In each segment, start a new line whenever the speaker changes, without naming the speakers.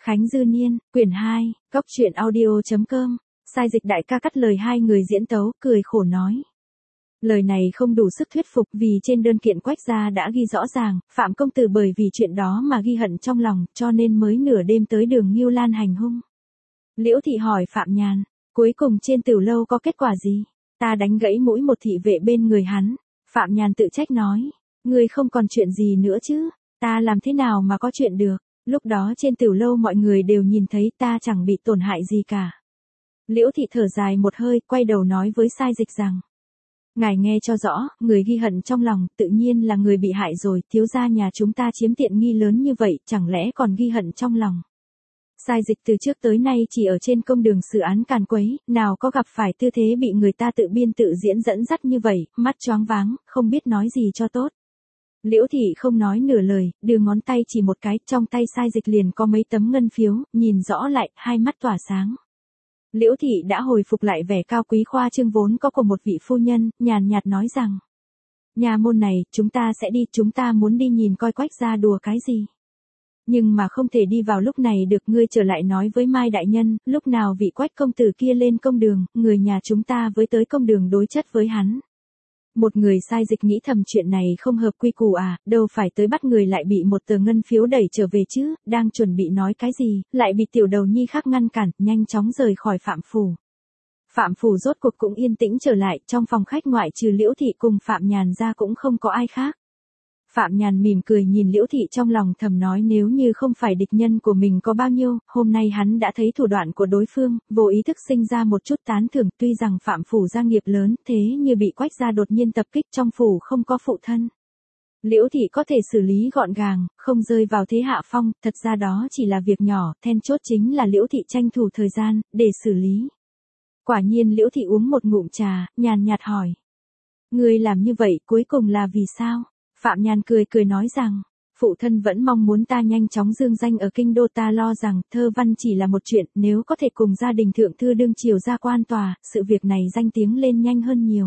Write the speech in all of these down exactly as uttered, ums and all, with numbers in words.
Khánh Dư Niên, quyển hai, góc truyện audio.com, sai dịch đại ca cắt lời hai người diễn tấu, cười khổ nói. Lời này không đủ sức thuyết phục vì trên đơn kiện Quách gia đã ghi rõ ràng, Phạm công tử bởi vì chuyện đó mà ghi hận trong lòng, cho nên mới nửa đêm tới đường Ngưu Lan hành hung. Liễu thị hỏi Phạm Nhàn, cuối cùng trên Tửu lâu có kết quả gì? Ta đánh gãy mũi một thị vệ bên người hắn. Phạm Nhàn tự trách nói, ngươi không còn chuyện gì nữa chứ, ta làm thế nào mà có chuyện được, lúc đó trên Tửu lâu mọi người đều nhìn thấy ta chẳng bị tổn hại gì cả. Liễu thị thở dài một hơi, quay đầu nói với sai dịch rằng, ngài nghe cho rõ, người ghi hận trong lòng, tự nhiên là người bị hại rồi, thiếu gia nhà chúng ta chiếm tiện nghi lớn như vậy, chẳng lẽ còn ghi hận trong lòng. Sai dịch từ trước tới nay chỉ ở trên công đường xử án càn quấy, nào có gặp phải tư thế bị người ta tự biên tự diễn dẫn dắt như vậy, mắt choáng váng, không biết nói gì cho tốt. Liễu thị không nói nửa lời, đưa ngón tay chỉ một cái, trong tay sai dịch liền có mấy tấm ngân phiếu, nhìn rõ lại, hai mắt tỏa sáng. Liễu thị đã hồi phục lại vẻ cao quý khoa trương vốn có của một vị phu nhân, nhàn nhạt nói rằng, nhà môn này, chúng ta sẽ đi, chúng ta muốn đi nhìn coi Quách gia đùa cái gì. Nhưng mà không thể đi vào lúc này được, ngươi trở lại nói với Mai đại nhân, lúc nào vị Quách công tử kia lên công đường, người nhà chúng ta với tới công đường đối chất với hắn. Một người sai dịch nghĩ thầm chuyện này không hợp quy củ à, đâu phải tới bắt người lại bị một tờ ngân phiếu đẩy trở về chứ, đang chuẩn bị nói cái gì, lại bị tiểu đầu nhi khác ngăn cản, nhanh chóng rời khỏi Phạm phủ. Phạm phủ rốt cuộc cũng yên tĩnh trở lại, trong phòng khách ngoại trừ Liễu thị cùng Phạm Nhàn ra cũng không có ai khác. Phạm Nhàn mỉm cười nhìn Liễu thị trong lòng thầm nói nếu như không phải địch nhân của mình có bao nhiêu, hôm nay hắn đã thấy thủ đoạn của đối phương, vô ý thức sinh ra một chút tán thưởng, tuy rằng Phạm phủ gia nghiệp lớn, thế như bị Quách gia đột nhiên tập kích, trong phủ không có phụ thân. Liễu thị có thể xử lý gọn gàng, không rơi vào thế hạ phong, thật ra đó chỉ là việc nhỏ, then chốt chính là Liễu thị tranh thủ thời gian, để xử lý. Quả nhiên Liễu thị uống một ngụm trà, nhàn nhạt hỏi. Người làm như vậy cuối cùng là vì sao? Phạm Nhàn cười cười nói rằng, phụ thân vẫn mong muốn ta nhanh chóng dương danh ở kinh đô, ta lo rằng thơ văn chỉ là một chuyện, nếu có thể cùng gia đình thượng thư đương triều ra quan tòa, sự việc này danh tiếng lên nhanh hơn nhiều.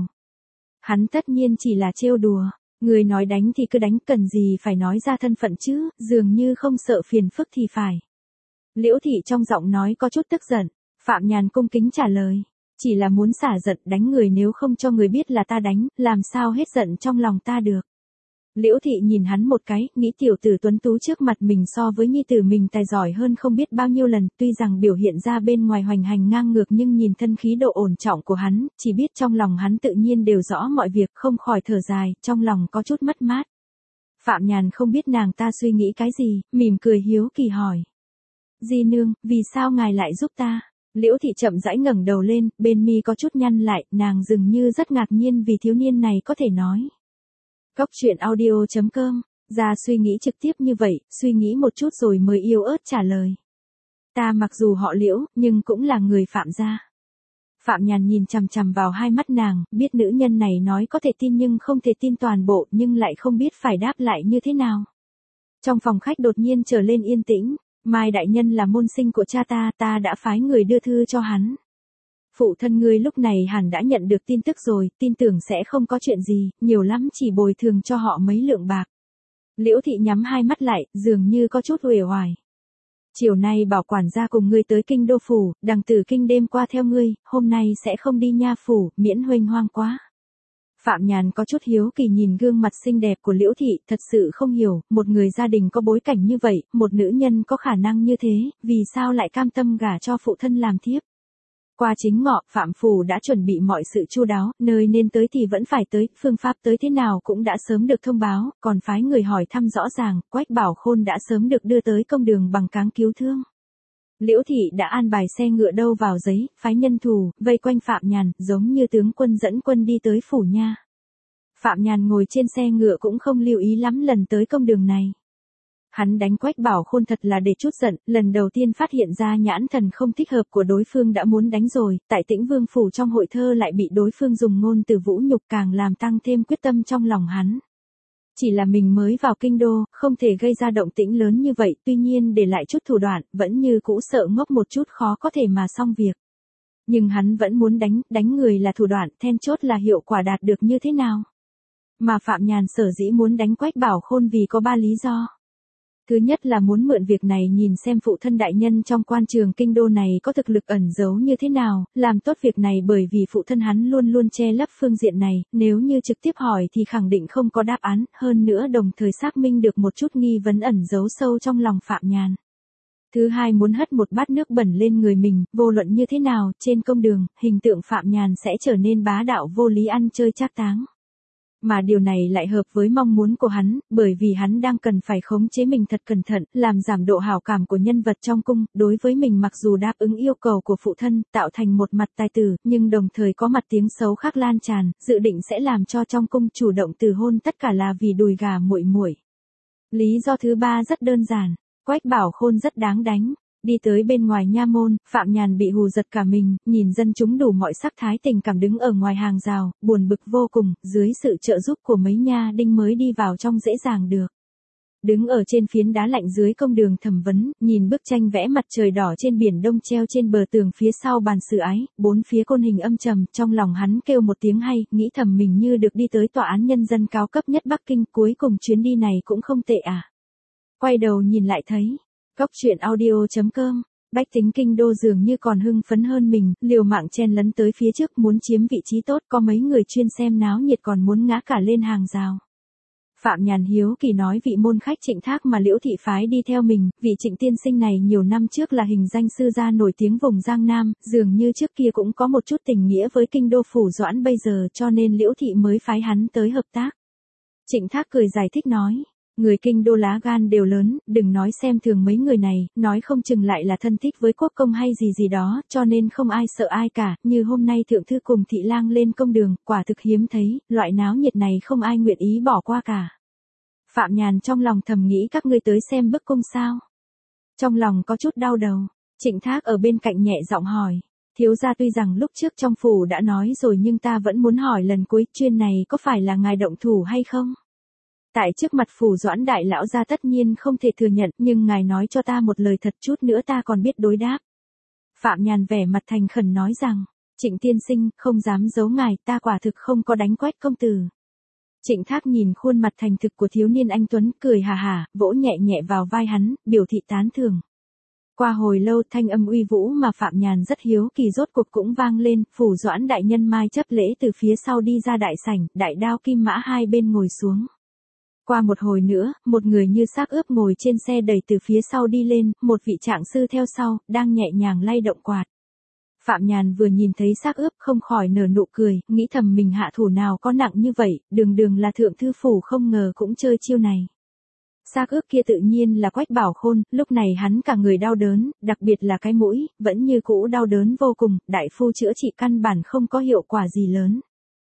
Hắn tất nhiên chỉ là trêu đùa, người nói đánh thì cứ đánh, cần gì phải nói ra thân phận chứ, dường như không sợ phiền phức thì phải. Liễu thị trong giọng nói có chút tức giận, Phạm Nhàn cung kính trả lời, chỉ là muốn xả giận, đánh người nếu không cho người biết là ta đánh, làm sao hết giận trong lòng ta được. Liễu thị nhìn hắn một cái, nghĩ tiểu tử tuấn tú trước mặt mình so với nhi tử mình tài giỏi hơn không biết bao nhiêu lần, tuy rằng biểu hiện ra bên ngoài hoành hành ngang ngược nhưng nhìn thân khí độ ổn trọng của hắn, chỉ biết trong lòng hắn tự nhiên đều rõ mọi việc, không khỏi thở dài, trong lòng có chút mất mát. Phạm Nhàn không biết nàng ta suy nghĩ cái gì, mỉm cười hiếu kỳ hỏi. Di nương, vì sao ngài lại giúp ta? Liễu thị chậm rãi ngẩng đầu lên, bên mi có chút nhăn lại, nàng dường như rất ngạc nhiên vì thiếu niên này có thể nói. Góc truyện audio.com, ra suy nghĩ trực tiếp như vậy, suy nghĩ một chút rồi mới yếu ớt trả lời. Ta mặc dù họ Liễu, nhưng cũng là người Phạm gia. Phạm Nhàn nhìn chằm chằm vào hai mắt nàng, biết nữ nhân này nói có thể tin nhưng không thể tin toàn bộ, nhưng lại không biết phải đáp lại như thế nào. Trong phòng khách đột nhiên trở lên yên tĩnh, Mai đại nhân là môn sinh của cha ta, ta đã phái người đưa thư cho hắn. Phụ thân ngươi lúc này hẳn đã nhận được tin tức rồi, tin tưởng sẽ không có chuyện gì, nhiều lắm chỉ bồi thường cho họ mấy lượng bạc. Liễu thị nhắm hai mắt lại, dường như có chút uể oải. Chiều nay bảo quản gia cùng ngươi tới kinh đô phủ, đằng tử kinh đêm qua theo ngươi, hôm nay sẽ không đi nha phủ, miễn huênh hoang quá. Phạm Nhàn có chút hiếu kỳ nhìn gương mặt xinh đẹp của Liễu thị, thật sự không hiểu, một người gia đình có bối cảnh như vậy, một nữ nhân có khả năng như thế, vì sao lại cam tâm gả cho phụ thân làm thiếp. Qua chính ngọ, Phạm phủ đã chuẩn bị mọi sự chu đáo, nơi nên tới thì vẫn phải tới, phương pháp tới thế nào cũng đã sớm được thông báo, còn phái người hỏi thăm rõ ràng, Quách Bảo Khôn đã sớm được đưa tới công đường bằng cáng cứu thương. Liễu thị đã an bài xe ngựa đâu vào giấy, phái nhân thủ, vây quanh Phạm Nhàn, giống như tướng quân dẫn quân đi tới phủ nha. Phạm Nhàn ngồi trên xe ngựa cũng không lưu ý lắm lần tới công đường này. Hắn đánh Quách Bảo Khôn thật là để chút giận, lần đầu tiên phát hiện ra nhãn thần không thích hợp của đối phương đã muốn đánh rồi, tại Tĩnh Vương phủ trong hội thơ lại bị đối phương dùng ngôn từ vũ nhục càng làm tăng thêm quyết tâm trong lòng hắn. Chỉ là mình mới vào kinh đô, không thể gây ra động tĩnh lớn như vậy, tuy nhiên để lại chút thủ đoạn, vẫn như cũ sợ ngốc một chút khó có thể mà xong việc. Nhưng hắn vẫn muốn đánh, đánh người là thủ đoạn, then chốt là hiệu quả đạt được như thế nào. Mà Phạm Nhàn sở dĩ muốn đánh Quách Bảo Khôn vì có ba lý do. Thứ nhất là muốn mượn việc này nhìn xem phụ thân đại nhân trong quan trường kinh đô này có thực lực ẩn giấu như thế nào, làm tốt việc này bởi vì phụ thân hắn luôn luôn che lấp phương diện này, nếu như trực tiếp hỏi thì khẳng định không có đáp án, hơn nữa đồng thời xác minh được một chút nghi vấn ẩn giấu sâu trong lòng Phạm Nhàn. Thứ hai muốn hất một bát nước bẩn lên người mình, vô luận như thế nào, trên công đường, hình tượng Phạm Nhàn sẽ trở nên bá đạo vô lý ăn chơi trác táng. Mà điều này lại hợp với mong muốn của hắn, bởi vì hắn đang cần phải khống chế mình thật cẩn thận, làm giảm độ hảo cảm của nhân vật trong cung, đối với mình mặc dù đáp ứng yêu cầu của phụ thân, tạo thành một mặt tài tử, nhưng đồng thời có mặt tiếng xấu khác lan tràn, dự định sẽ làm cho trong cung chủ động từ hôn tất cả là vì đùi gà muội muội. Lý do thứ ba rất đơn giản, Quách Bảo Khôn rất đáng đánh. Đi tới bên ngoài nha môn, Phạm Nhàn bị hù giật cả mình, nhìn dân chúng đủ mọi sắc thái tình cảm đứng ở ngoài hàng rào, buồn bực vô cùng, dưới sự trợ giúp của mấy nha đinh mới đi vào trong dễ dàng được. Đứng ở trên phiến đá lạnh dưới công đường thẩm vấn, nhìn bức tranh vẽ mặt trời đỏ trên biển đông treo trên bờ tường phía sau bàn xử ái, bốn phía côn hình âm trầm, trong lòng hắn kêu một tiếng hay, nghĩ thầm mình như được đi tới tòa án nhân dân cao cấp nhất Bắc Kinh, cuối cùng chuyến đi này cũng không tệ à. Quay đầu nhìn lại thấy, Góc truyện audio chấm com, bách tính kinh đô dường như còn hưng phấn hơn mình, liều mạng chen lấn tới phía trước muốn chiếm vị trí tốt, có mấy người chuyên xem náo nhiệt còn muốn ngã cả lên hàng rào. Phạm Nhàn hiếu kỳ nói vị môn khách Trịnh Thác mà Liễu thị phái đi theo mình, vị Trịnh tiên sinh này nhiều năm trước là hình danh sư gia nổi tiếng vùng Giang Nam, dường như trước kia cũng có một chút tình nghĩa với kinh đô phủ Doãn bây giờ cho nên Liễu thị mới phái hắn tới hợp tác. Trịnh Thác cười giải thích nói. Người kinh đô lá gan đều lớn, đừng nói xem thường mấy người này, nói không chừng lại là thân thích với quốc công hay gì gì đó, cho nên không ai sợ ai cả, như hôm nay thượng thư cùng thị lang lên công đường, quả thực hiếm thấy, loại náo nhiệt này không ai nguyện ý bỏ qua cả. Phạm Nhàn trong lòng thầm nghĩ các ngươi tới xem bức cung sao. Trong lòng có chút đau đầu, Trịnh Thác ở bên cạnh nhẹ giọng hỏi. Thiếu gia tuy rằng lúc trước trong phủ đã nói rồi nhưng ta vẫn muốn hỏi lần cuối, chuyên này có phải là ngài động thủ hay không? Tại trước mặt phủ Doãn đại lão gia tất nhiên không thể thừa nhận, nhưng ngài nói cho ta một lời thật chút nữa ta còn biết đối đáp. Phạm Nhàn vẻ mặt thành khẩn nói rằng, Trịnh tiên sinh, không dám giấu ngài, ta quả thực không có đánh Quách công tử. Trịnh Thác nhìn khuôn mặt thành thực của thiếu niên anh tuấn, cười hà hà, vỗ nhẹ nhẹ vào vai hắn, biểu thị tán thưởng. Qua hồi lâu thanh âm uy vũ mà Phạm Nhàn rất hiếu kỳ rốt cuộc cũng vang lên, phủ Doãn đại nhân mai chấp lễ từ phía sau đi ra đại sảnh, đại đao kim mã hai bên ngồi xuống. Qua một hồi nữa, một người như xác ướp ngồi trên xe đẩy từ phía sau đi lên, một vị trạng sư theo sau, đang nhẹ nhàng lay động quạt. Phạm Nhàn vừa nhìn thấy xác ướp không khỏi nở nụ cười, nghĩ thầm mình hạ thủ nào có nặng như vậy, đường đường là thượng thư phủ không ngờ cũng chơi chiêu này. Xác ướp kia tự nhiên là Quách Bảo Khôn, lúc này hắn cả người đau đớn, đặc biệt là cái mũi, vẫn như cũ đau đớn vô cùng, đại phu chữa trị căn bản không có hiệu quả gì lớn.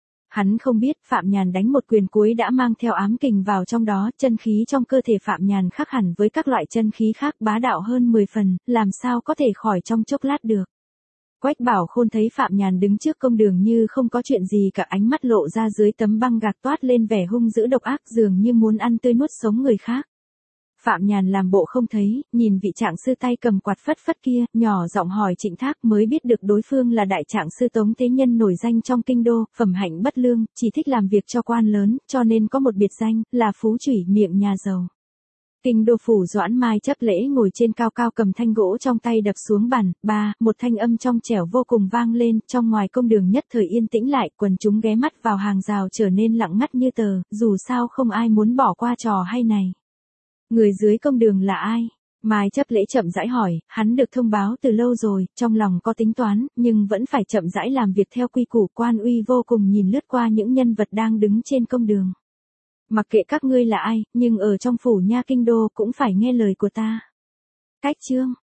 Hắn không biết Phạm Nhàn đánh một quyền cuối đã mang theo ám kình vào trong đó, chân khí trong cơ thể Phạm Nhàn khác hẳn với các loại chân khí khác bá đạo hơn mười phần, làm sao có thể khỏi trong chốc lát được. Quách Bảo Khôn thấy Phạm Nhàn đứng trước công đường như không có chuyện gì cả, ánh mắt lộ ra dưới tấm băng gạc toát lên vẻ hung dữ độc ác dường như muốn ăn tươi nuốt sống người khác. Phạm Nhàn làm bộ không thấy, nhìn vị trạng sư tay cầm quạt phất phất kia, nhỏ giọng hỏi Trịnh Thác, mới biết được đối phương là đại trạng sư Tống Thế Nhân nổi danh trong kinh đô, phẩm hạnh bất lương, chỉ thích làm việc cho quan lớn, cho nên có một biệt danh, là phú chủy miệng nhà giàu. Kinh đô phủ Doãn mai chấp lễ ngồi trên cao cao cầm thanh gỗ trong tay đập xuống bàn, ba, một thanh âm trong trẻo vô cùng vang lên, trong ngoài công đường nhất thời yên tĩnh lại, quần chúng ghé mắt vào hàng rào trở nên lặng ngắt như tờ, dù sao không ai muốn bỏ qua trò hay này. Người dưới công đường là ai? Mai chấp lễ chậm rãi hỏi, hắn được thông báo từ lâu rồi, trong lòng có tính toán, nhưng vẫn phải chậm rãi làm việc theo quy củ. Quan uy vô cùng nhìn lướt qua những nhân vật đang đứng trên công đường. Mặc kệ các ngươi là ai, nhưng ở trong phủ nha kinh đô cũng phải nghe lời của ta. Cách chương